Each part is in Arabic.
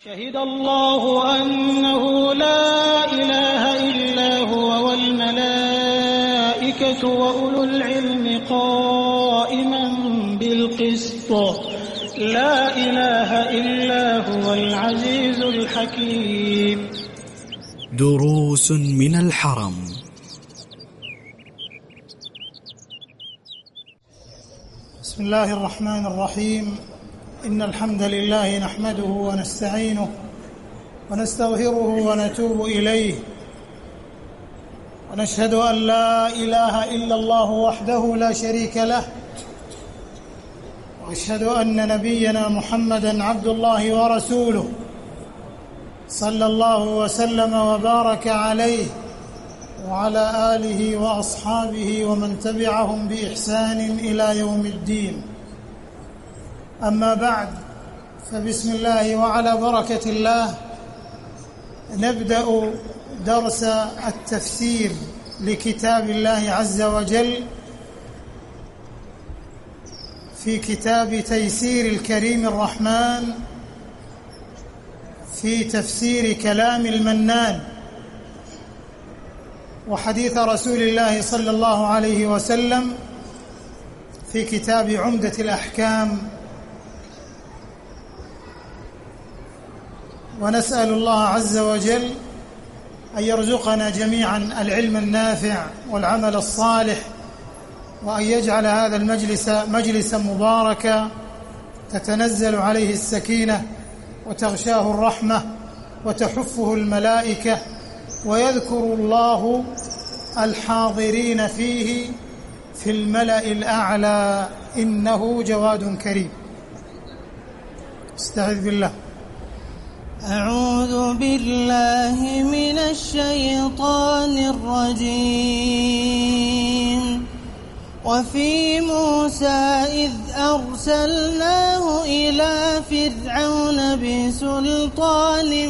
شهد الله أنه لا إله إلا هو والملائكة وأولو العلم قائما بالقسط لا إله إلا هو العزيز الحكيم. دروس من الحرم. بسم الله الرحمن الرحيم. إن الحمد لله نحمده ونستعينه ونستغفره ونتوب إليه، ونشهد أن لا إله إلا الله وحده لا شريك له، وأشهد أن نبينا محمدًا عبد الله ورسوله صلى الله وسلم وبارك عليه وعلى آله وأصحابه ومن تبعهم بإحسان إلى يوم الدين. أما بعد، فبسم الله وعلى بركة الله نبدأ درس التفسير لكتاب الله عز وجل في كتاب تيسير الكريم الرحمن في تفسير كلام المنان، وحديث رسول الله صلى الله عليه وسلم في كتاب عمدة الأحكام. ونسأل الله عز وجل أن يرزقنا جميعا العلم النافع والعمل الصالح، وأن يجعل هذا المجلس مجلسا مباركا تتنزل عليه السكينة وتغشاه الرحمة وتحفه الملائكة، ويذكر الله الحاضرين فيه في الملأ الأعلى، إنه جواد كريم. استعذ بالله. أعوذ بالله من الشيطان الرجيم. وفي موسى إذ أرسلناه إلى فرعون بسلطان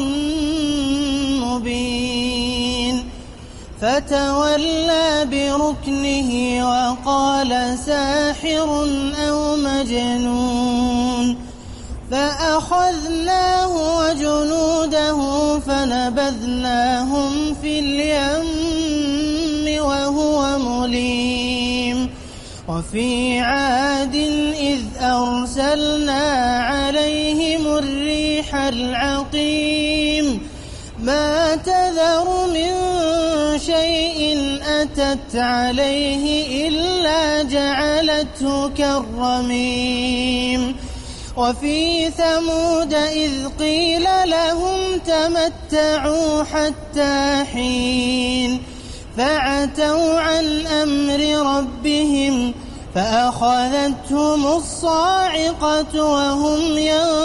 مبين فتولى بركنه وقال ساحر أو مجنون، فأخذناه وجنوده فنبذناهم في اليم وهو مليم. وفي عاد إذ أرسلنا عليهم الريح العقيم ما تذر من شيء أتت عليه إلا جعلته كالرميم. وفي ثمود إذ قيل لهم تمتعوا حتى حين فعتوا عن أمر ربهم فأخذتهم الصاعقة وهم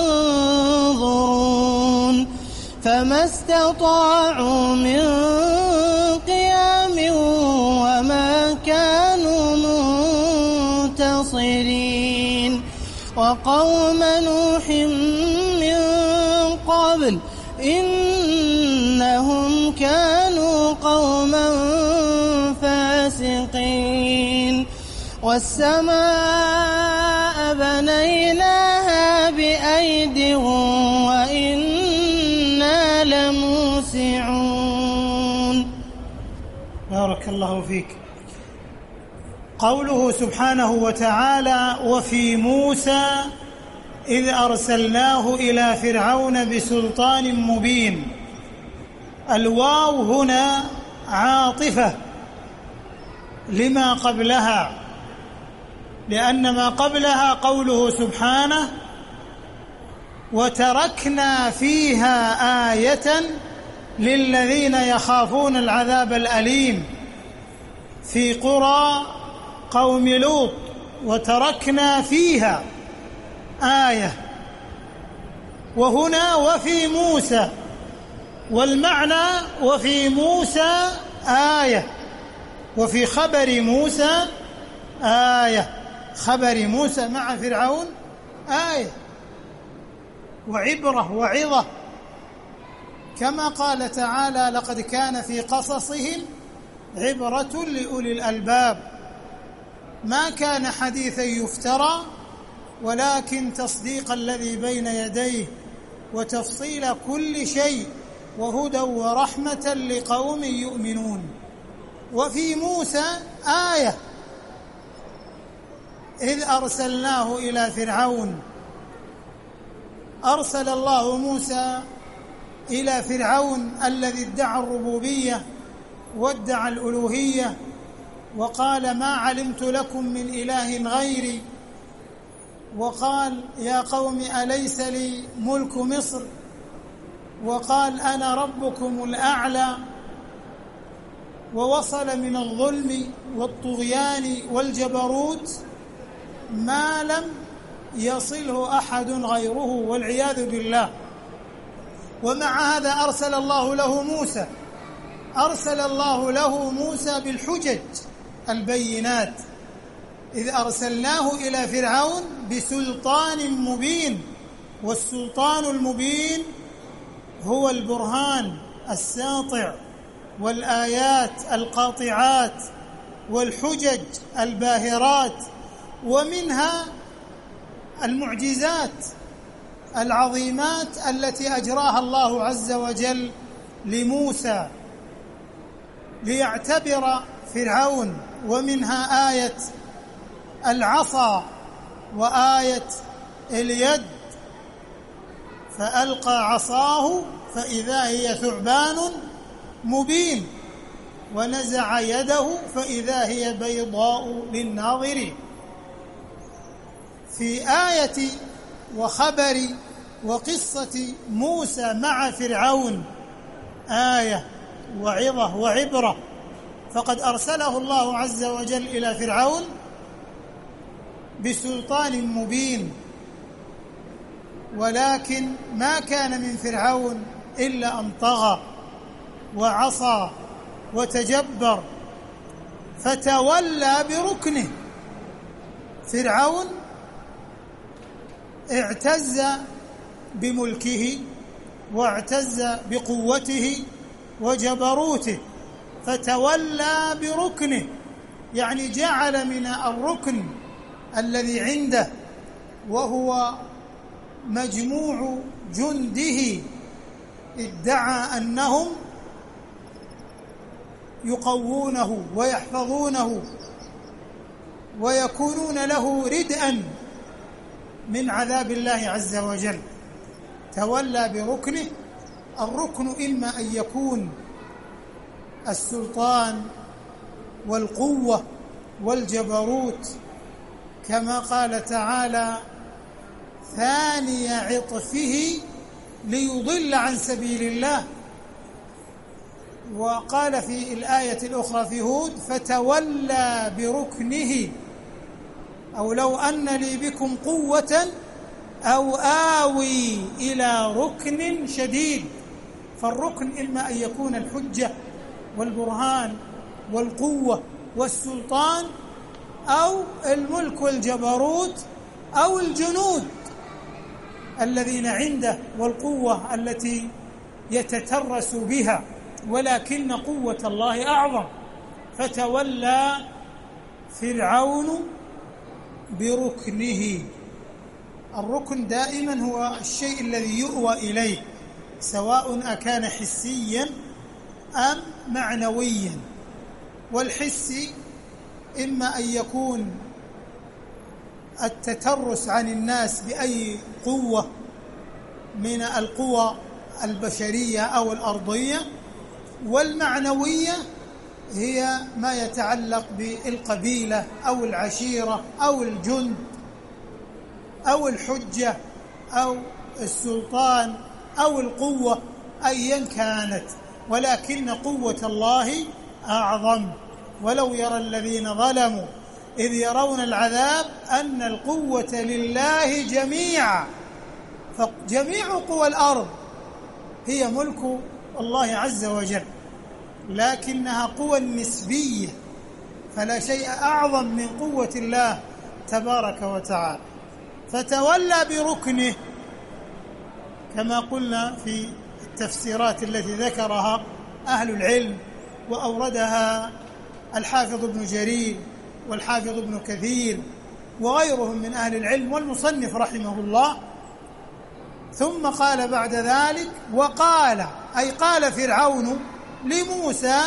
ينظرون فما استطاعوا من قيام وما كانوا منتصرين. وقوم نوح من قبل إنهم كانوا قوما فاسقين. والسماء بنيناها بأيد وإنا لموسعون. بارك الله فيك. قوله سبحانه وتعالى: وفي موسى إذ أرسلناه إلى فرعون بسلطان مبين. الواو هنا عاطفة لما قبلها، لأن ما قبلها قوله سبحانه: وتركنا فيها آية للذين يخافون العذاب الأليم في قرى قوم لوط. وتركنا فيها آية. وهنا وفي موسى، والمعنى وفي موسى آية، وفي خبر موسى آية. خبر موسى مع فرعون آية وعبرة وعظة، كما قال تعالى: لقد كان في قصصهم عبرة لأولي الألباب. ما كان حديثا يفترى ولكن تصديق الذي بين يديه وتفصيل كل شيء وهدى ورحمة لقوم يؤمنون. وفي موسى آية إذ أرسلناه إلى فرعون، أرسل الله موسى إلى فرعون الذي ادعى الربوبية وادعى الألوهية وقال ما علمت لكم من إله غيري، وقال يا قوم أليس لي ملك مصر، وقال أنا ربكم الأعلى، ووصل من الظلم والطغيان والجبروت ما لم يصله أحد غيره والعياذ بالله. ومع هذا أرسل الله له موسى بالحجج البينات، إذ أرسلناه إلى فرعون بسلطان مبين، والسلطان المبين هو البرهان الساطع والآيات القاطعات والحجج الباهرات، ومنها المعجزات العظيمات التي أجراها الله عز وجل لموسى ليعتبر فرعون، ومنها آية العصا وآية اليد، فألقى عصاه فإذا هي ثعبان مبين ونزع يده فإذا هي بيضاء للناظرين. في آية وخبر وقصة موسى مع فرعون آية وعظة وعبرة، فقد أرسله الله عز وجل إلى فرعون بسلطان مبين، ولكن ما كان من فرعون إلا أن طغى وعصى وتجبر فتولى بركنه. فرعون اعتز بملكه واعتز بقوته وجبروته فتولى بركنه، يعني جعل من الركن الذي عنده وهو مجموع جنده ادعى أنهم يقوونه ويحفظونه ويكونون له ردءا من عذاب الله عز وجل. تولى بركنه. الركن إما أن يكون السلطان والقوة والجبروت، كما قال تعالى ثاني عطفه ليضل عن سبيل الله، وقال في الآية الأخرى في هود فتولى بركنه، أو لو أن لي بكم قوة أو آوي إلى ركن شديد. فالركن إما أن يكون الحجة والبرهان والقوة والسلطان، أو الملك والجبروت، أو الجنود الذين عنده والقوة التي يتترس بها، ولكن قوة الله أعظم. فتولى فرعون بركنه. الركن دائما هو الشيء الذي يؤوى إليه، سواء أكان حسيا أم معنويا. والحس إما أن يكون التترس عن الناس بأي قوة من القوى البشرية أو الأرضية، والمعنوية هي ما يتعلق بالقبيلة أو العشيرة أو الجند أو الحجة أو السلطان أو القوة أيا كانت، ولكن قوة الله أعظم. ولو يرى الذين ظلموا إذ يرون العذاب أن القوة لله جميعا، فجميع قوى الأرض هي ملك الله عز وجل، لكنها قوى نسبية، فلا شيء أعظم من قوة الله تبارك وتعالى. فتولى بركنه كما قلنا في التفسيرات التي ذكرها أهل العلم وأوردها الحافظ ابن جرير والحافظ ابن كثير وغيرهم من أهل العلم والمصنف رحمه الله، ثم قال بعد ذلك وقال، أي قال فرعون لموسى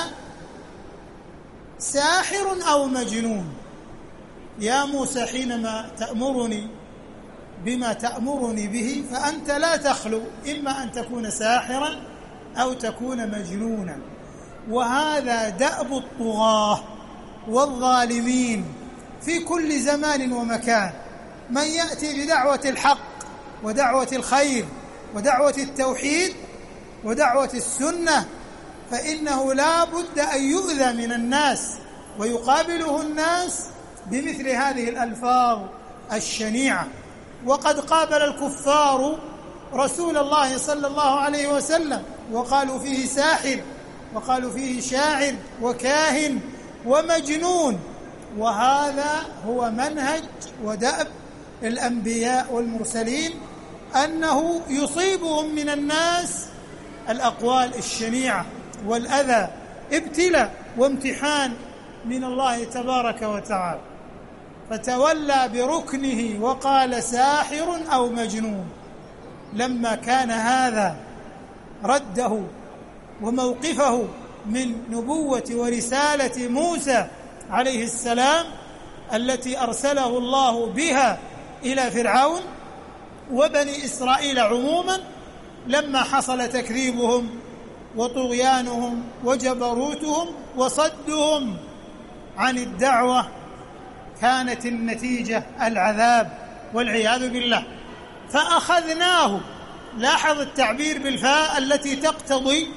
ساحر أو مجنون. يا موسى حينما تأمرني بما تأمرني به فأنت لا تخلو، إما أن تكون ساحرا أو تكون مجنونا. وهذا دأب الطغاة والظالمين في كل زمان ومكان، من يأتي بدعوة الحق ودعوة الخير ودعوة التوحيد ودعوة السنة فإنه لا بد أن يؤذى من الناس، ويقابله الناس بمثل هذه الألفاظ الشنيعة. وقد قابل الكفار رسول الله صلى الله عليه وسلم وقالوا فيه ساحر، وقالوا فيه شاعر وكاهن ومجنون. وهذا هو منهج ودأب الأنبياء والمرسلين، أنه يصيبهم من الناس الأقوال الشنيعة والأذى، ابتلاء وامتحان من الله تبارك وتعالى. فتولى بركنه وقال ساحر أو مجنون. لما كان هذا رده وموقفه من نبوة ورسالة موسى عليه السلام التي أرسله الله بها إلى فرعون وبني إسرائيل عموما، لما حصل تكذيبهم وطغيانهم وجبروتهم وصدهم عن الدعوة، كانت النتيجة العذاب والعياذ بالله. فأخذناه، لاحظ التعبير بالفاء التي تقتضي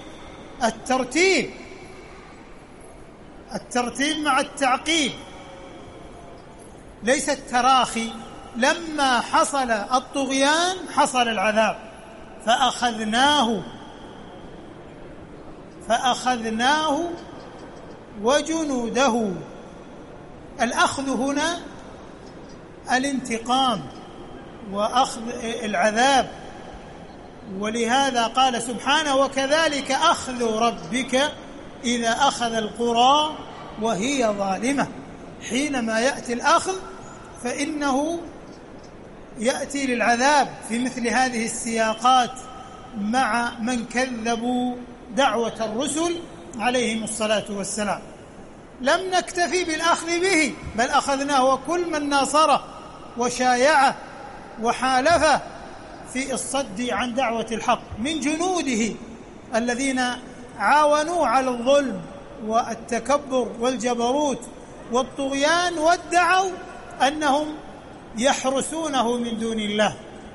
الترتيب مع التعقيب ليس التراخي. لما حصل الطغيان حصل العذاب، فأخذناه وجنوده. الأخذ هنا الانتقام وأخذ العذاب، ولهذا قال سبحانه وكذلك أخذ ربك إذا أخذ القرى وهي ظالمة. حينما يأتي الأخذ فإنه يأتي للعذاب في مثل هذه السياقات مع من كذبوا دعوة الرسل عليهم الصلاة والسلام. لم نكتفي بالأخذ به، بل أخذناه وكل من ناصره وشايعه وحالفه في الصد عن دعوة الحق من جنوده الذين عاونوا على الظلم والتكبر والجبروت والطغيان، وادعوا أنهم يحرسونه من دون الله.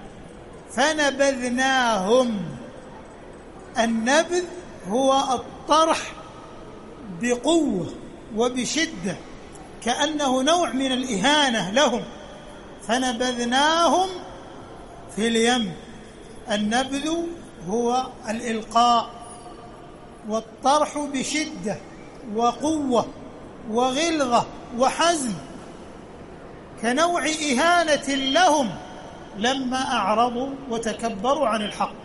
فنبذناهم. النبذ هو الطرح بقوة وبشدة، كأنه نوع من الإهانة لهم. فنبذناهم في اليم. النبذ هو الإلقاء والطرح بشدة وقوة وغلظة وحزم، كنوع إهانة لهم لما أعرضوا وتكبروا عن الحق.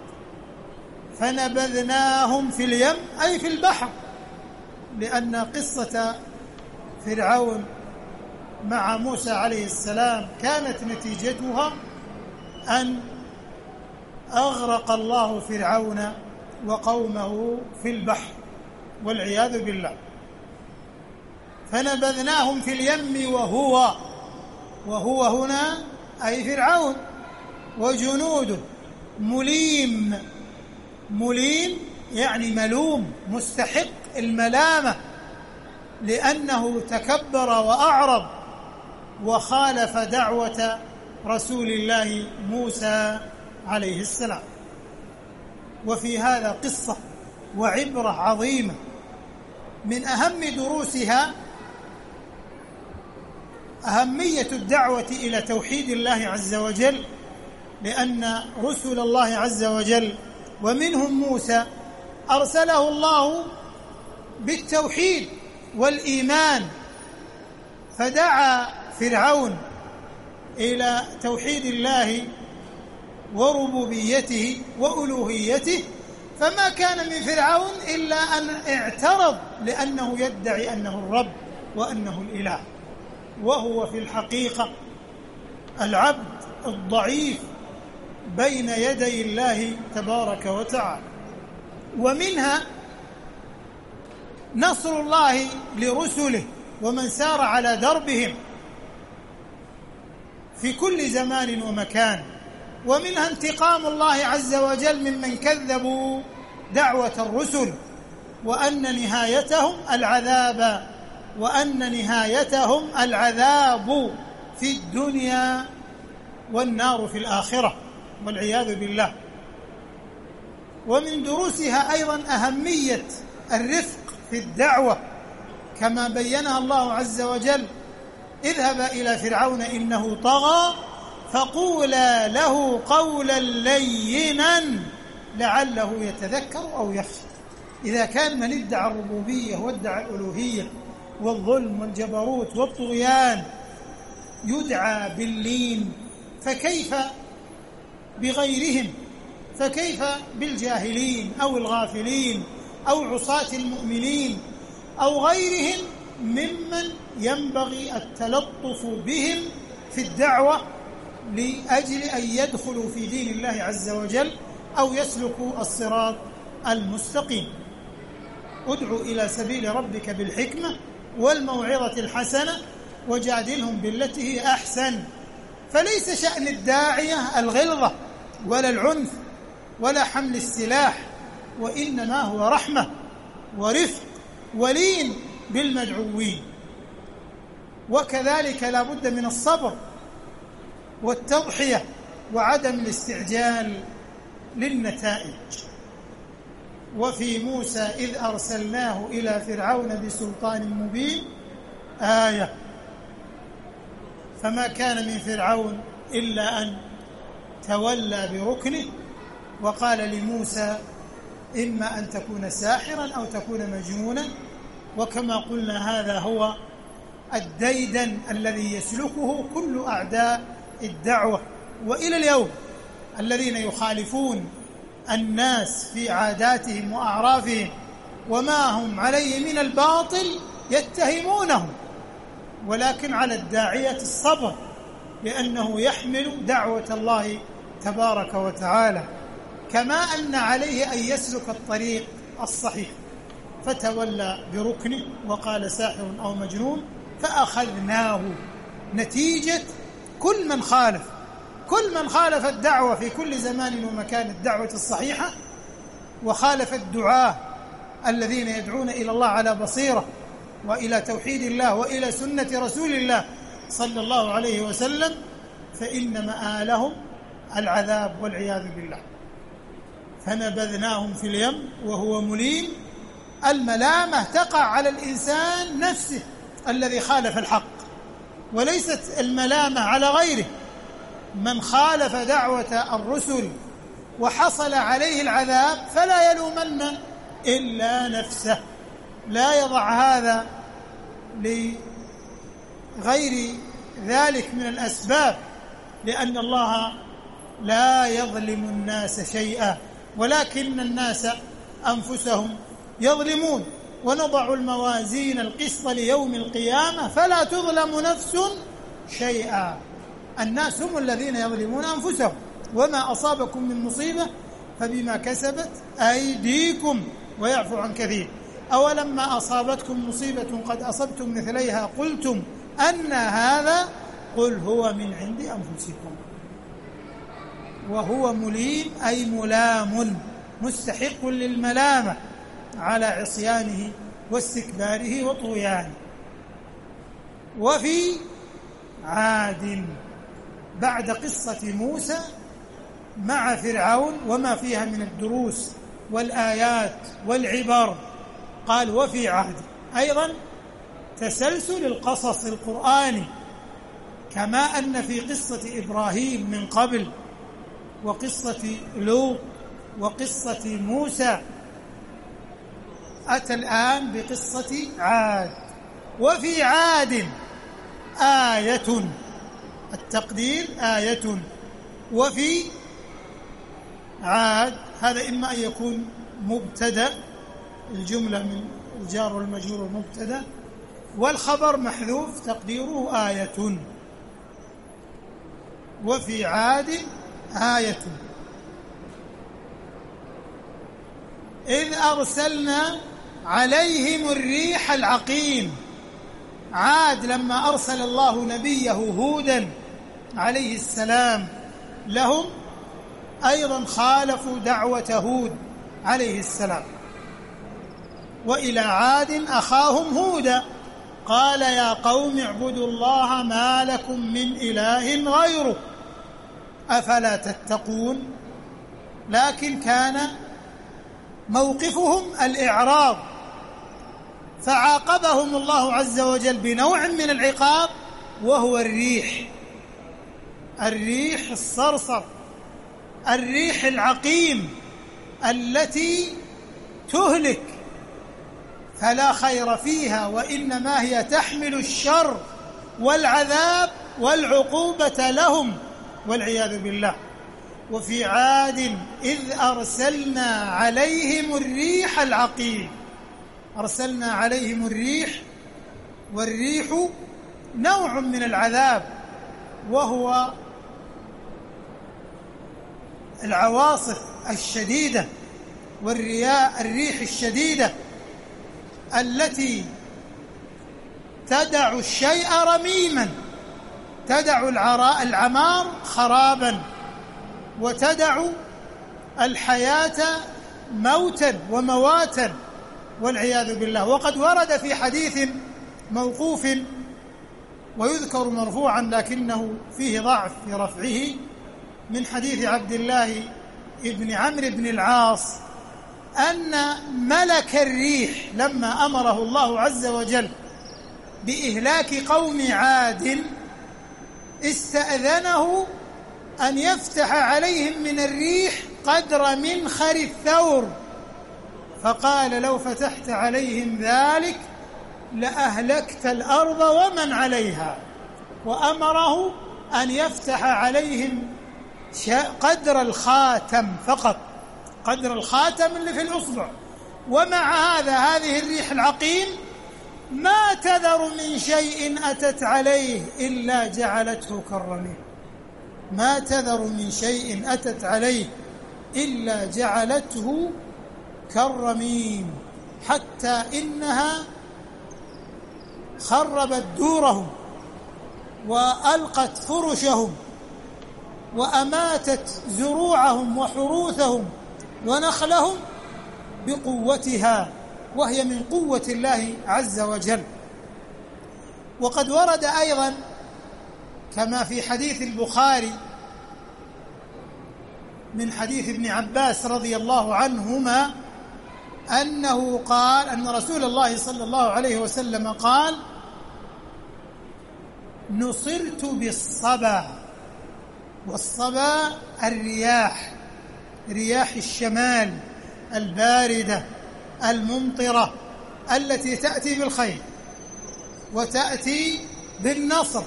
فنبذناهم في اليم أي في البحر، لأن قصة فرعون مع موسى عليه السلام كانت نتيجتها أن أغرق الله فرعون وقومه في البحر والعياذ بالله. فنبذناهم في اليم وهو هنا أي فرعون وجنوده مليم يعني ملوم، مستحق الملامة، لأنه تكبر وأعرض وخالف دعوة رسول الله موسى عليه السلام. وفي هذا قصة وعبرة عظيمة من أهم دروسها أهمية الدعوة إلى توحيد الله عز وجل، لأن رسل الله عز وجل ومنهم موسى أرسله الله بالتوحيد والإيمان، فدعا فرعون إلى توحيد الله وربوبيته وألوهيته، فما كان من فرعون إلا أن اعترض لأنه يدعي أنه الرب وأنه الإله، وهو في الحقيقة العبد الضعيف بين يدي الله تبارك وتعالى. ومنها نصر الله لرسله ومن سار على دربهم في كل زمان ومكان، ومنها انتقام الله عز وجل ممن كذبوا دعوة الرسل وأن نهايتهم العذاب في الدنيا والنار في الآخرة والعياذ بالله. ومن دروسها أيضا أهمية الرفق في الدعوة كما بينها الله عز وجل: اذهب إلى فرعون إنه طغى فقولا له قولا لينا لعله يتذكر أو يخشى. إذا كان من ادعى الربوبية وادعى الألوهية والظلم والجبروت والطغيان يدعى باللين، فكيف بغيرهم؟ فكيف بالجاهلين أو الغافلين أو عصاة المؤمنين أو غيرهم ممن ينبغي التلطف بهم في الدعوة لأجل أن يدخلوا في دين الله عز وجل أو يسلكوا الصراط المستقيم. ادع إلى سبيل ربك بالحكمة والموعظة الحسنة وجادلهم بالتي هي أحسن. فليس شأن الداعية الغلظة ولا العنف ولا حمل السلاح، وإنما هو رحمة ورفق ولين بالمدعوين. وكذلك لا بد من الصبر والتضحية وعدم الاستعجال للنتائج. وفي موسى إذ أرسلناه إلى فرعون بسلطان مبين آية فما كان من فرعون إلا أن تولى بركنه وقال لموسى إما أن تكون ساحرا أو تكون مجنونا. وكما قلنا هذا هو الديدن الذي يسلكه كل أعداء الدعوة. وإلى اليوم الذين يخالفون الناس في عاداتهم وأعرافهم وما هم عليه من الباطل يتهمونهم، ولكن على الداعية الصبر لأنه يحمل دعوة الله تبارك وتعالى، كما أن عليه أن يسلك الطريق الصحيح. فتولى بركنه وقال ساحر أو مجنون فأخذناه. نتيجة كل من خالف الدعوة في كل زمان ومكان الدعوة الصحيحة وخالف الدعاة الذين يدعون إلى الله على بصيرة وإلى توحيد الله وإلى سنة رسول الله صلى الله عليه وسلم، فإن مآلهم العذاب والعياذ بالله. فنبذناهم في اليم وهو مليم. الملامة تقع على الإنسان نفسه الذي خالف الحق، وليست الملامة على غيره. من خالف دعوة الرسل وحصل عليه العذاب فلا يلومن إلا نفسه، لا يضع هذا لغير ذلك من الأسباب، لأن الله لا يظلم الناس شيئا ولكن الناس أنفسهم يظلمون. ونضع الموازين القسط ليوم القيامة فلا تظلم نفس شيئا. الناس هم الذين يظلمون أنفسهم، وما أصابكم من مصيبة فبما كسبت أيديكم ويعفو عن كثير. أولما أصابتكم مصيبة قد أصبتم مثليها قلتم أن هذا قل هو من عند أنفسكم. وهو مليم أي ملام مستحق للملامة على عصيانه واستكباره وطغيانه. وفي عاد بعد قصة موسى مع فرعون وما فيها من الدروس والآيات والعبر قال وفي عاد، أيضا تسلسل القصص القرآني، كما أن في قصة إبراهيم من قبل وقصة لوط وقصة موسى، أتى الآن بقصة عاد. وفي عاد آية، التقدير آية. وفي عاد هذا إما أن يكون مبتدأ، الجملة من الجار والمجرور مبتدأ، والخبر محذوف تقديره آية. وفي عاد آية إذ أرسلنا عليهم الريح العقيم. عاد لما أرسل الله نبيه هودا عليه السلام لهم أيضا خالفوا دعوة هود عليه السلام. وإلى عاد أخاهم هودا قال يا قوم اعبدوا الله ما لكم من إله غيره أفلا تتقون. لكن كان موقفهم الإعراض، فعاقبهم الله عز وجل بنوع من العقاب وهو الريح الصرصر، الريح العقيم التي تهلك، فلا خير فيها، وإنما هي تحمل الشر والعذاب والعقوبة لهم والعياذ بالله. وفي عاد إذ أرسلنا عليهم الريح العقيم. أرسلنا عليهم الريح، والريح نوع من العذاب وهو العواصف الشديدة الريح الشديدة التي تدع الشيء رميما، تدع العمار خرابا، وتدع الحياة موتا ومواتا والعياذ بالله. وقد ورد في حديث موقوف ويذكر مرفوعا لكنه فيه ضعف في رفعه، من حديث عبد الله بن عمرو بن العاص أن ملك الريح لما أمره الله عز وجل بإهلاك قوم عاد استأذنه أن يفتح عليهم من الريح قدر منخر الثور، فقال لو فتحت عليهم ذلك لأهلكت الأرض ومن عليها، وأمره أن يفتح عليهم قدر الخاتم فقط، قدر الخاتم اللي في الأصبع. ومع هذه الريح العقيم ما تذر من شيء أتت عليه إلا جعلته كالرميم، ما تذر من شيء أتت عليه إلا جعلته كالرميم، حتى إنها خربت دورهم وألقت فرشهم وأماتت زروعهم وحروثهم ونخلهم بقوتها، وهي من قوة الله عز وجل. وقد ورد أيضا كما في حديث البخاري من حديث ابن عباس رضي الله عنهما أنه قال أن رسول الله صلى الله عليه وسلم قال نصرت بالصبا. والصبا رياح الشمال الباردة الممطرة التي تأتي بالخير وتأتي بالنصر.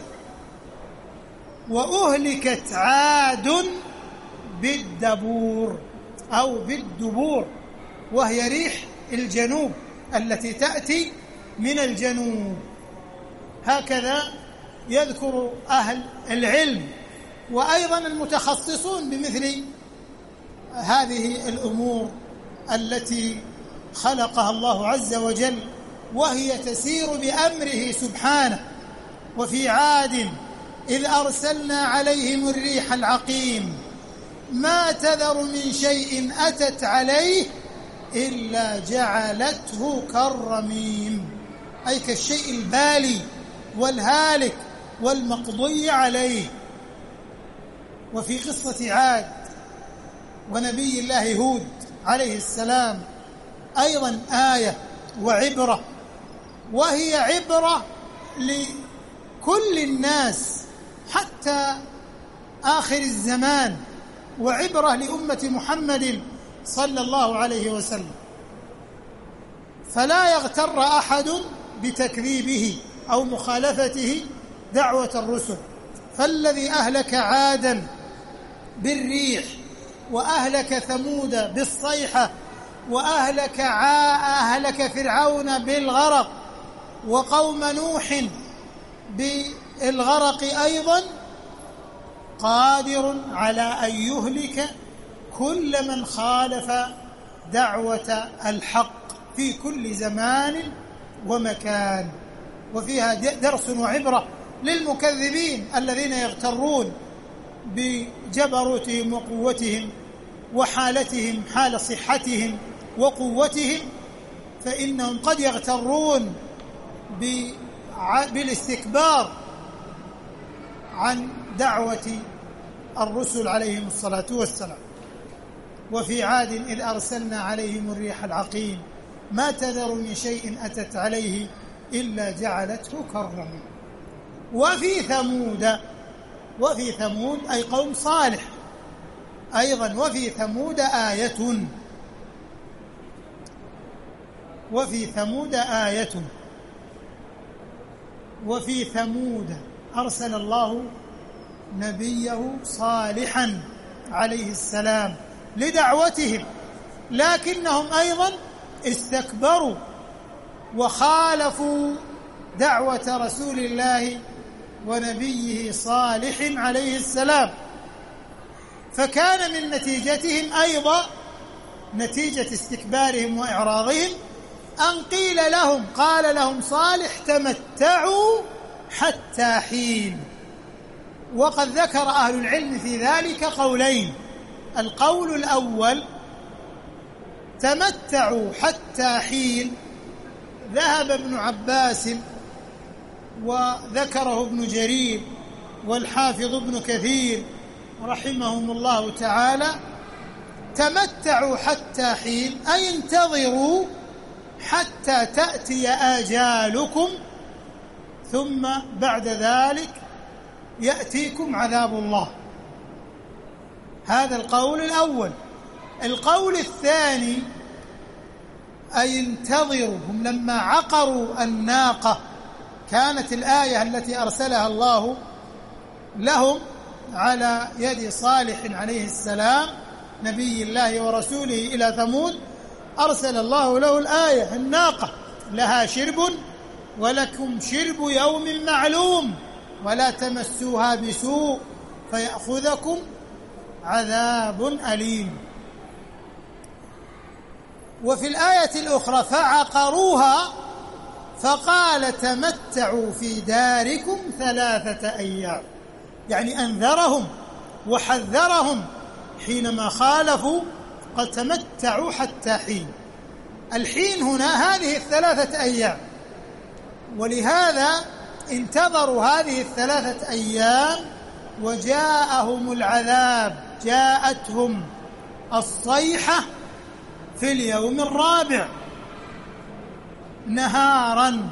وأهلكت عاد بالدبور أو بالدبور، وهي ريح الجنوب التي تأتي من الجنوب. هكذا يذكر أهل العلم وأيضا المتخصصون بمثل هذه الأمور التي خلقها الله عز وجل، وهي تسير بأمره سبحانه. وفي عاد إذ أرسلنا عليهم الريح العقيم ما تذر من شيء أتت عليه إلا جعلته كالرميم، أي كالشيء البالي والهالك والمقضي عليه. وفي قصة عاد ونبي الله هود عليه السلام أيضا آية وعبرة، وهي عبرة لكل الناس حتى آخر الزمان، وعبرة لأمة محمد صلى الله عليه وسلم. فلا يغتر أحد بتكذيبه أو مخالفته دعوة الرسل. فالذي أهلك عادا بالريح، وأهلك ثمود بالصيحة، وأهلك فرعون بالغرق، وقوم نوح بالغرق أيضا، قادر على أن يهلك كل من خالف دعوة الحق في كل زمان ومكان. وفيها درس وعبرة للمكذبين الذين يغترون بجبروتهم وقوتهم وحالتهم حال صحتهم وقوتهم، فإنهم قد يغترون بالاستكبار عن دعوة الرسل عليهم الصلاة والسلام. وفي عاد إذ أرسلنا عليهم الريح العقيم ما تذر من شيء أتت عليه إلا جعلته كالرميم. وفي ثمود أي قوم صالح أيضا. وفي ثمود أرسل الله نبيه صالحا عليه السلام لدعوتهم، لكنهم أيضا استكبروا وخالفوا دعوة رسول الله ونبيه صالح عليه السلام، فكان من نتيجتهم أيضا نتيجة استكبارهم وإعراضهم أن قال لهم صالح تمتعوا حتى حين. وقد ذكر أهل العلم في ذلك قولين: القول الأول تمتعوا حتى حين ذهب ابن عباس وذكره ابن جرير والحافظ ابن كثير رحمهم الله تعالى. تمتعوا حتى حين أي انتظروا حتى تأتي آجالكم ثم بعد ذلك يأتيكم عذاب الله. هذا القول الأول. القول الثاني أي انتظروا، هم لما عقروا الناقة كانت الآية التي أرسلها الله لهم على يد صالح عليه السلام نبي الله ورسوله إلى ثمود، أرسل الله له الآية الناقة لها شرب ولكم شرب يوم معلوم ولا تمسوها بسوء فيأخذكم عذاب أليم. وفي الآية الأخرى فعقروها فقال تمتعوا في داركم 3 أيام، يعني أنذرهم وحذرهم حينما خالفوا، قد تمتعوا حتى حين. الحين هنا هذه 3 أيام، ولهذا انتظروا هذه 3 أيام وجاءهم العذاب، جاءتهم الصيحة في اليوم الرابع نهارا،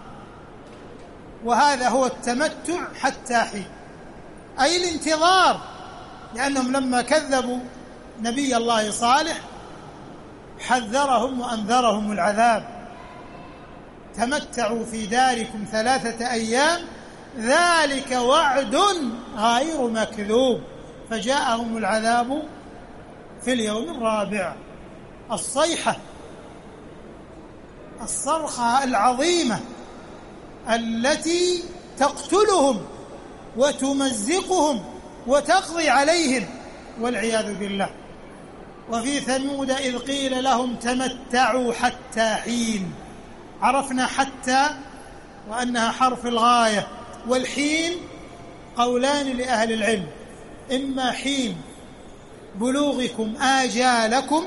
وهذا هو التمتع حتى حين، أي الانتظار، لأنهم لما كذبوا نبي الله صالح حذرهم وأنذرهم العذاب. تمتعوا في داركم 3 أيام ذلك وعد غير مكذوب، فجاءهم العذاب في اليوم الرابع. الصيحة، الصرخة العظيمة التي تقتلهم وتمزقهم وتقضي عليهم والعياذ بالله. وفي ثمود إذ قيل لهم تمتعوا حتى حين. عرفنا حتى وأنها حرف الغاية، والحين قولان لأهل العلم: إما حين بلوغكم آجالكم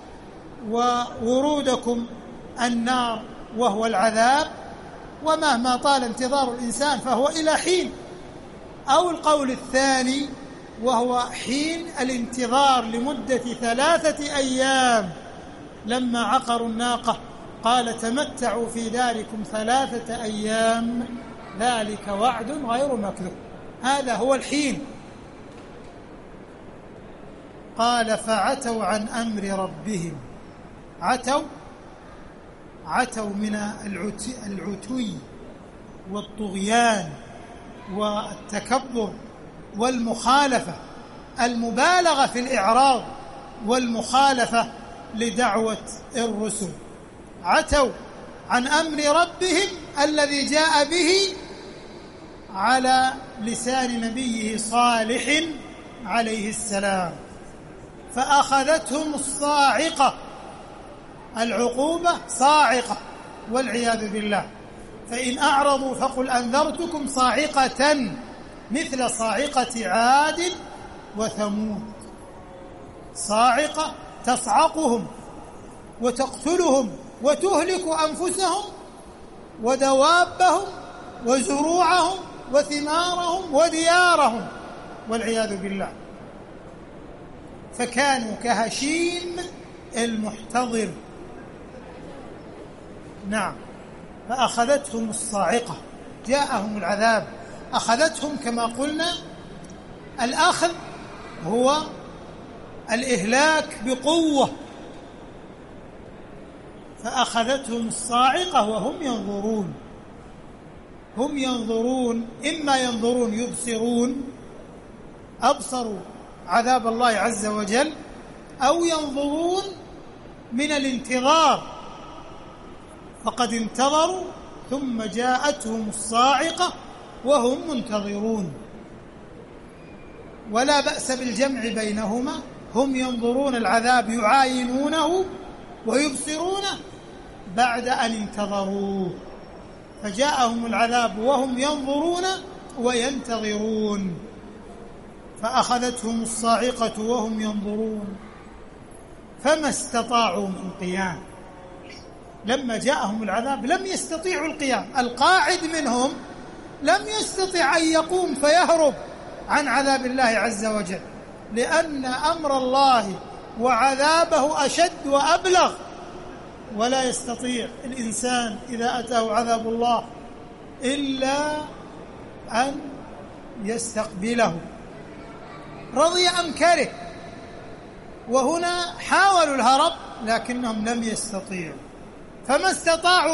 وورودكم النار وهو العذاب، ومهما طال انتظار الإنسان فهو إلى حين، أو القول الثاني وهو حين الانتظار لمدة 3 أيام. لما عقروا الناقة قال تمتعوا في داركم 3 أيام ذلك وعد غير مكذوب، هذا هو الحين. قال فعتوا عن أمر ربهم. عتوا من العتي والطغيان والتكبر والمخالفة، المبالغة في الإعراض والمخالفة لدعوة الرسل. عتوا عن أمر ربهم الذي جاء به على لسان نبيه صالح عليه السلام، فأخذتهم الصاعقة العقوبة صاعقة والعياذ بالله. فإن أعرضوا فقل أنذرتكم صاعقة مثل صاعقة عاد وثمود. صاعقة تصعقهم وتقتلهم وتهلك أنفسهم ودوابهم وزروعهم وثمارهم وديارهم والعياذ بالله. فكانوا كهشيم المحتضر. نعم. فأخذتهم الصاعقة، جاءهم العذاب، أخذتهم كما قلنا. الأخذ هو الإهلاك بقوة، فأخذتهم الصاعقة وهم ينظرون. هم ينظرون، إما ينظرون يبصرون، أبصروا عذاب الله عز وجل، أو ينظرون من الانتظار، فقد انتظروا ثم جاءتهم الصاعقة وهم منتظرون. ولا بأس بالجمع بينهما، هم ينظرون العذاب يعاينونه ويبصرونه بعد أن انتظروه، فجاءهم العذاب وهم ينظرون وينتظرون. فأخذتهم الصاعقة وهم ينظرون فما استطاعوا من قيام. لما جاءهم العذاب لم يستطيعوا القيام. القاعد منهم لم يستطع أن يقوم فيهرب عن عذاب الله عز وجل، لأن أمر الله وعذابه أشد وأبلغ، ولا يستطيع الإنسان إذا أتاه عذاب الله إلا أن يستقبله رضي أم كره. وهنا حاولوا الهرب لكنهم لم يستطيعوا، فما استطاعوا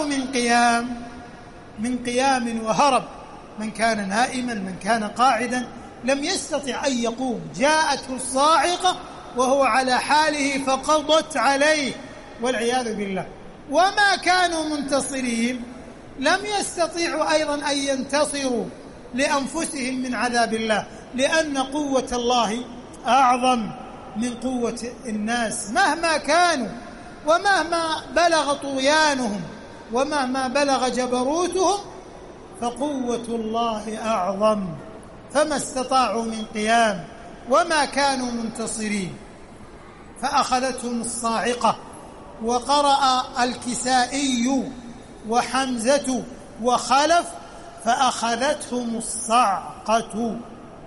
من قيام وهرب. من كان نائما، من كان قاعدا، لم يستطع أن يقوم. جاءته الصاعقة وهو على حاله فقضت عليه والعياذ بالله. وما كانوا منتصرين، لم يستطيعوا أيضا أن ينتصروا لأنفسهم من عذاب الله، لأن قوة الله أعظم من قوة الناس مهما كانوا، ومهما بلغ طغيانهم، ومهما بلغ جبروتهم، فقوة الله أعظم. فما استطاعوا من قيام وما كانوا منتصرين. فأخذتهم الصاعقة. وقرأ الكسائي وحمزة وخلف فأخذتهم الصعقة.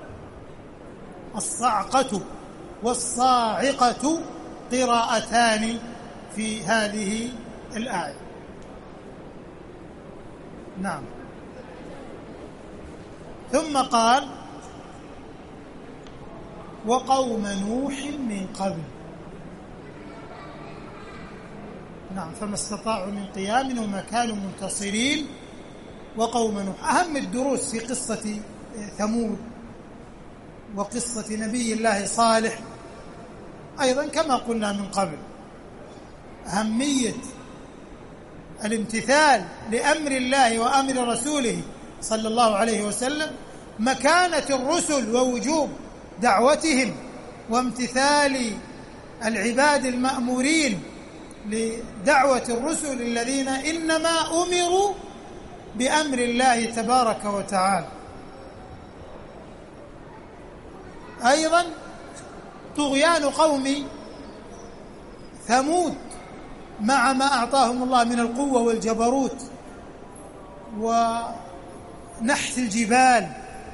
الصعقة والصاعقة قراءتان في هذه الآية. نعم. ثم قال وقوم نوح من قبل. نعم. فما استطاعوا من قيام وما كانوا منتصرين. وقوم نوح. أهم الدروس في قصة ثمود وقصة نبي الله صالح أيضا كما قلنا من قبل أهمية الامتثال لأمر الله وأمر رسوله صلى الله عليه وسلم، مكانة الرسل ووجوب دعوتهم وامتثال العباد المأمورين لدعوة الرسل الذين إنما أمروا بأمر الله تبارك وتعالى. أيضا طغيان قوم ثمود مع ما أعطاهم الله من القوة والجبروت ونحت الجبال،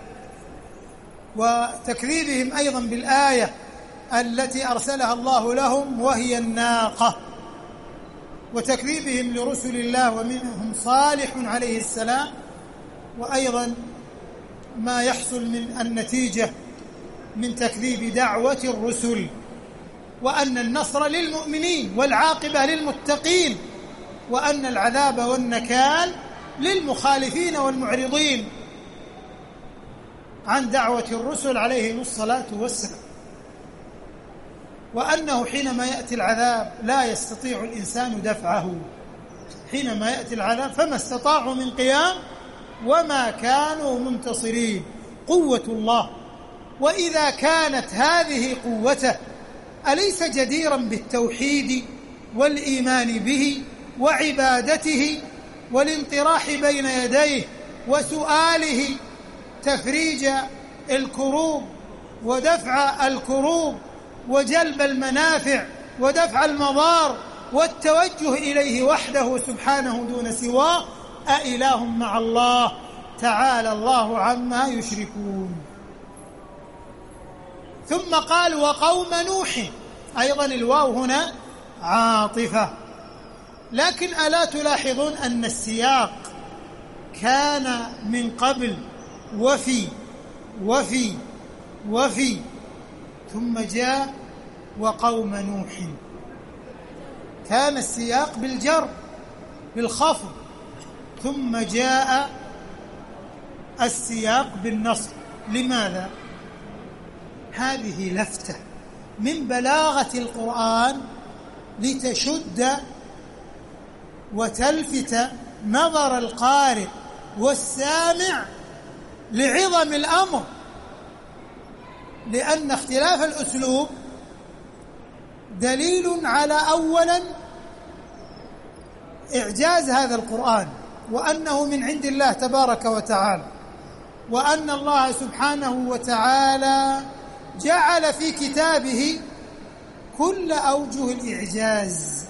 وتكذيبهم أيضا بالآية التي أرسلها الله لهم وهي الناقة، وتكذيبهم لرسل الله ومنهم صالح عليه السلام، وأيضا ما يحصل من النتيجة من تكذيب دعوة الرسل، وأن النصر للمؤمنين والعاقبة للمتقين، وأن العذاب والنكال للمخالفين والمعرضين عن دعوة الرسل عليهم الصلاة والسلام، وأنه حينما يأتي العذاب لا يستطيع الإنسان دفعه. حينما يأتي العذاب فما استطاعوا من قيام وما كانوا منتصرين. قوة الله، وإذا كانت هذه قوته أليس جديرا بالتوحيد والإيمان به وعبادته والانطراح بين يديه وسؤاله تفريج الكروب ودفع الكروب وجلب المنافع ودفع المضار والتوجه إليه وحده سبحانه دون سواه، أإله مع الله تعالى الله عما يشركون. ثم قال وقوم نوح، أيضا الواو هنا عاطفة، لكن ألا تلاحظون أن السياق كان من قبل وفي ثم جاء وقوم نوح، كان السياق بالجر بالخفض، ثم جاء السياق بالنصب. لماذا؟ هذه لفتة من بلاغة القرآن لتشد وتلفت نظر القارئ والسامع لعظم الأمر، لأن اختلاف الأسلوب دليل على أولا إعجاز هذا القرآن، وأنه من عند الله تبارك وتعالى، وأن الله سبحانه وتعالى جعل في كتابه كل أوجه الإعجاز،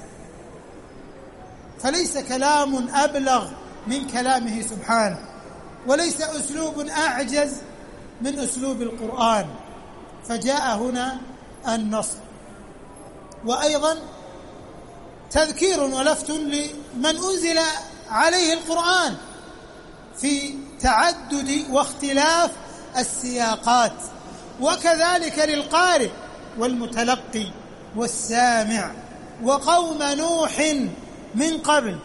فليس كلام أبلغ من كلامه سبحانه، وليس أسلوب أعجز من أسلوب القرآن، فجاء هنا النصر. وأيضا تذكير ولفت لمن أنزل عليه القرآن في تعدد واختلاف السياقات، وكذلك للقارئ والمتلقي والسامع. وقوم نوح من قبل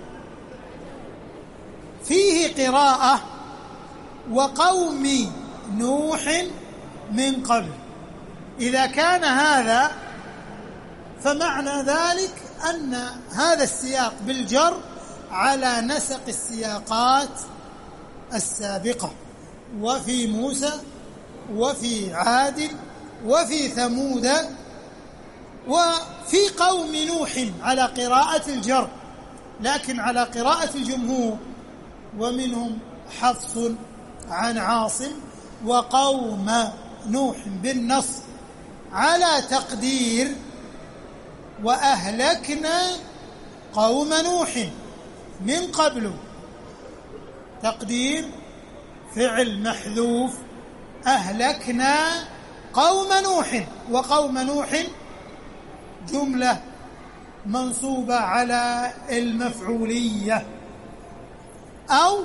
فيه قراءة وقوم نوح من قبل. إذا كان هذا فمعنى ذلك أن هذا السياق بالجر على نسق السياقات السابقة، وفي موسى وفي عاد وفي ثمود وفي قوم نوح على قراءة الجر، لكن على قراءة الجمهور ومنهم حفص عن عاصم وقوم نوح بالنص على تقدير وأهلكنا قوم نوح من قبل، تقدير فعل محذوف أهلكنا قوم نوح، وقوم نوح جملة منصوبة على المفعولية، أو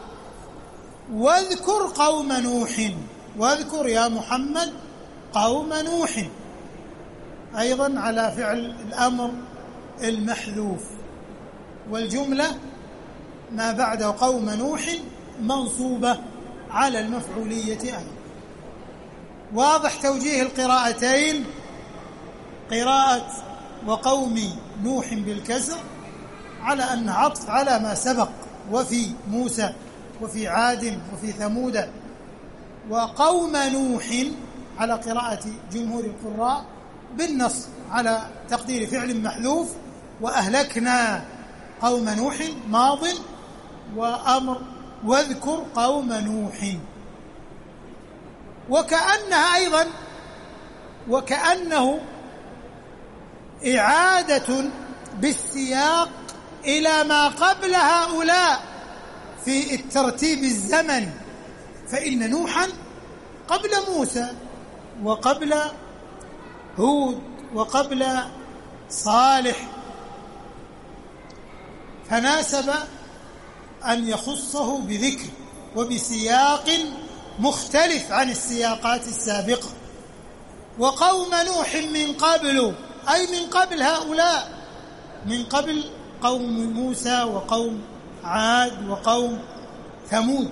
واذكر قوم نوح، واذكر يا محمد قوم نوح، أيضا على فعل الأمر المحذوف، والجملة ما بعد قوم نوح منصوبة على المفعولية أيضا. واضح توجيه القراءتين، قراءة وقوم نوح بالكسر على أن عطف على ما سبق، وفي موسى وفي عاد وفي ثمود، وقوم نوح على قراءة جمهور القراء بالنص على تقدير فعل محذوف، وأهلكنا قوم نوح ماض وأمر واذكر قوم نوح. وكأنها أيضا وكأنه إعادة بالسياق إلى ما قبل هؤلاء في الترتيب الزمني، فإن نوحا قبل موسى وقبل هود وقبل صالح، فناسب أن يخصه بذكر وبسياق مختلف عن السياقات السابقة. وقوم نوح من قبل، أي من قبل هؤلاء، من قبل قوم موسى وقوم عاد وقوم ثمود.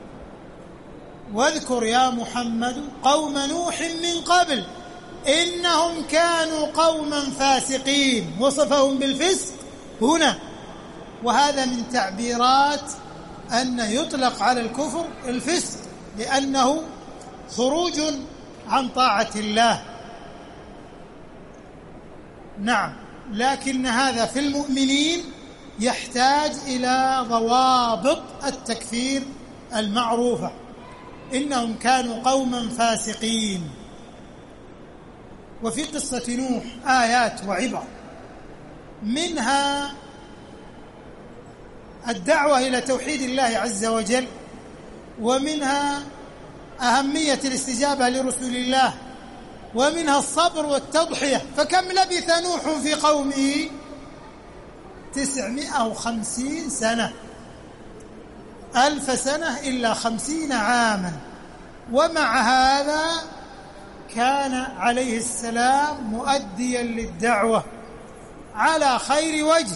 واذكر يا محمد قوم نوح من قبل إنهم كانوا قوما فاسقين، وصفهم بالفسق هنا، وهذا من تعبيرات أن يطلق على الكفر الفسق، لأنه خروج عن طاعة الله. نعم. لكن هذا في المؤمنين يحتاج إلى ضوابط التكفير المعروفة. إنهم كانوا قوما فاسقين. وفي قصة نوح آيات وعبر، منها الدعوة إلى توحيد الله عز وجل، ومنها أهمية الاستجابة لرسل الله، ومنها الصبر والتضحية. فكم لبث نوح في قومه؟ 950 سنة، 1000 سنة إلا 50 عاما. ومع هذا كان عليه السلام مؤديا للدعوة على خير وجه.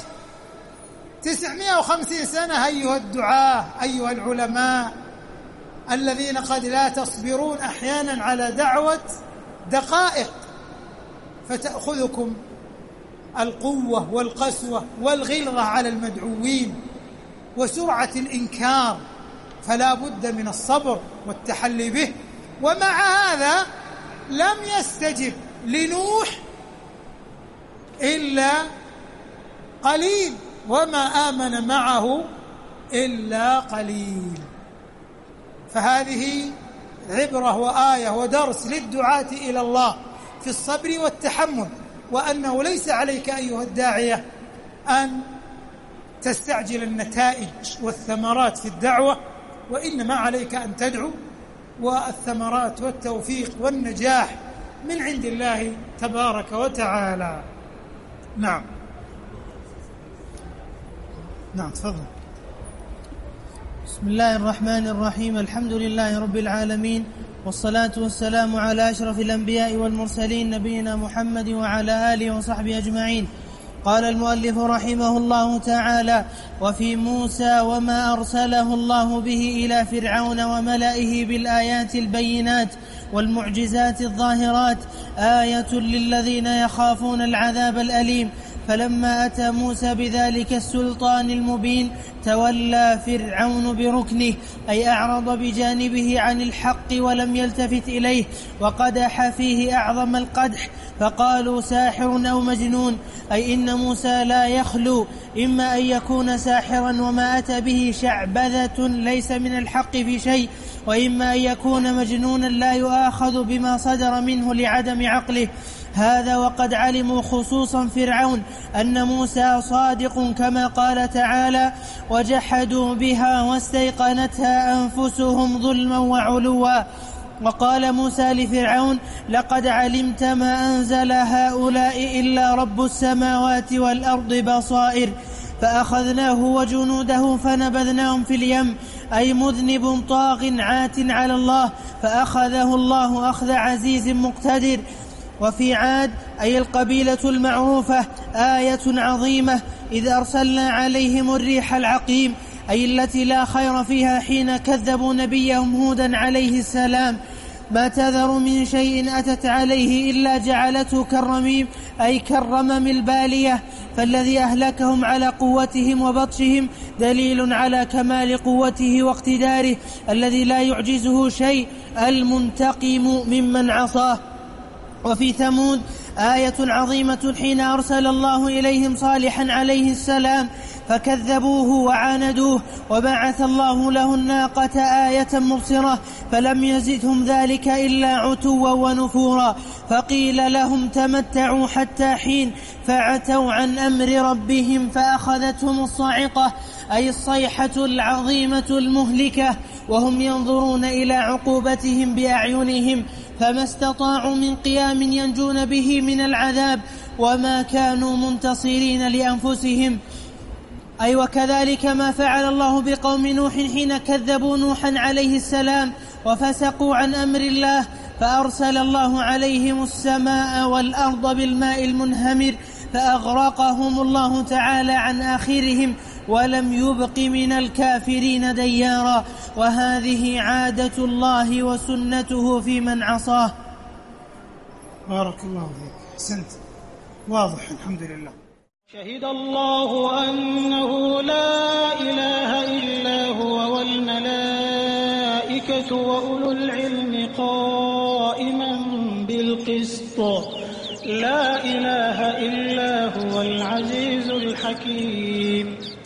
950 سنة أيها الدعاة، أيها العلماء الذين قد لا تصبرون أحيانا على دعوة دقائق، فتأخذكم القوة والقسوة والغلظة على المدعوين وسرعة الإنكار، فلا بد من الصبر والتحلي به. ومع هذا لم يستجب لنوح إلا قليل، وما آمن معه إلا قليل. فهذه عبرة وآية ودرس للدعاة إلى الله في الصبر والتحمل، وأنه ليس عليك أيها الداعية أن تستعجل النتائج والثمرات في الدعوة، وإنما عليك أن تدعو، والثمرات والتوفيق والنجاح من عند الله تبارك وتعالى. نعم تفضل. بسم الله الرحمن الرحيم. الحمد لله رب العالمين، والصلاة والسلام على أشرف الأنبياء والمرسلين نبينا محمد وعلى آله وصحبه أجمعين. قال المؤلف رحمه الله تعالى: وفي موسى وما أرسله الله به إلى فرعون وملئه بالآيات البينات والمعجزات الظاهرات آية للذين يخافون العذاب الأليم. فلما أتى موسى بذلك السلطان المبين تولى فرعون بركنه، أي أعرض بجانبه عن الحق ولم يلتفت إليه، وقدح فيه أعظم القدح، فقالوا ساحر أو مجنون، أي إن موسى لا يخلو إما أن يكون ساحرا وما أتى به شعبذة ليس من الحق في شيء، وإما أن يكون مجنونا لا يؤاخذ بما صدر منه لعدم عقله. هذا وقد علموا خصوصا فرعون أن موسى صادق، كما قال تعالى: وجحدوا بها واستيقنتها أنفسهم ظلما وعلوا. وقال موسى لفرعون: لقد علمت ما أنزل هؤلاء إلا رب السماوات والأرض بصائر. فأخذناه وجنوده فنبذناهم في اليم، أي مذنب طاغ عات على الله، فأخذه الله أخذ عزيز مقتدر. وفي عاد، أي القبيلة المعروفة، آية عظيمة، إذ أرسلنا عليهم الريح العقيم، أي التي لا خير فيها، حين كذبوا نبيهم هودا عليه السلام. ما تذر من شيء أتت عليه إلا جعلته كالرميم، أي كالرمم البالية. فالذي أهلكهم على قوتهم وبطشهم دليل على كمال قوته واقتداره، الذي لا يعجزه شيء، المنتقم ممن عصاه. وفي ثمود آية عظيمة، حين أرسل الله إليهم صالحا عليه السلام فكذبوه وعاندوه، وبعث الله له الناقة آية مبصرة، فلم يزدهم ذلك إلا عتوا ونفورا. فقيل لهم تمتعوا حتى حين، فعتوا عن أمر ربهم فأخذتهم الصاعقة، أي الصيحة العظيمة المهلكة، وهم ينظرون إلى عقوبتهم بأعينهم، فما استطاعوا من قيام ينجون به من العذاب، وما كانوا منتصرين لأنفسهم. أي وكذلك ما فعل الله بقوم نوح حين كذبوا نوحا عليه السلام وفسقوا عن أمر الله، فأرسل الله عليهم السماء والأرض بالماء المنهمر، فأغرقهم الله تعالى عن آخرهم، ولم يبق من الكافرين ديارا. وهذه عادة الله وسنته في من عصاه. بارك الله فيك، أحسنت، واضح، الحمد لله. شهد الله أنه لا إله إلا هو والملائكة وأولو العلم قائما بالقسط، لا إله إلا هو حكيم.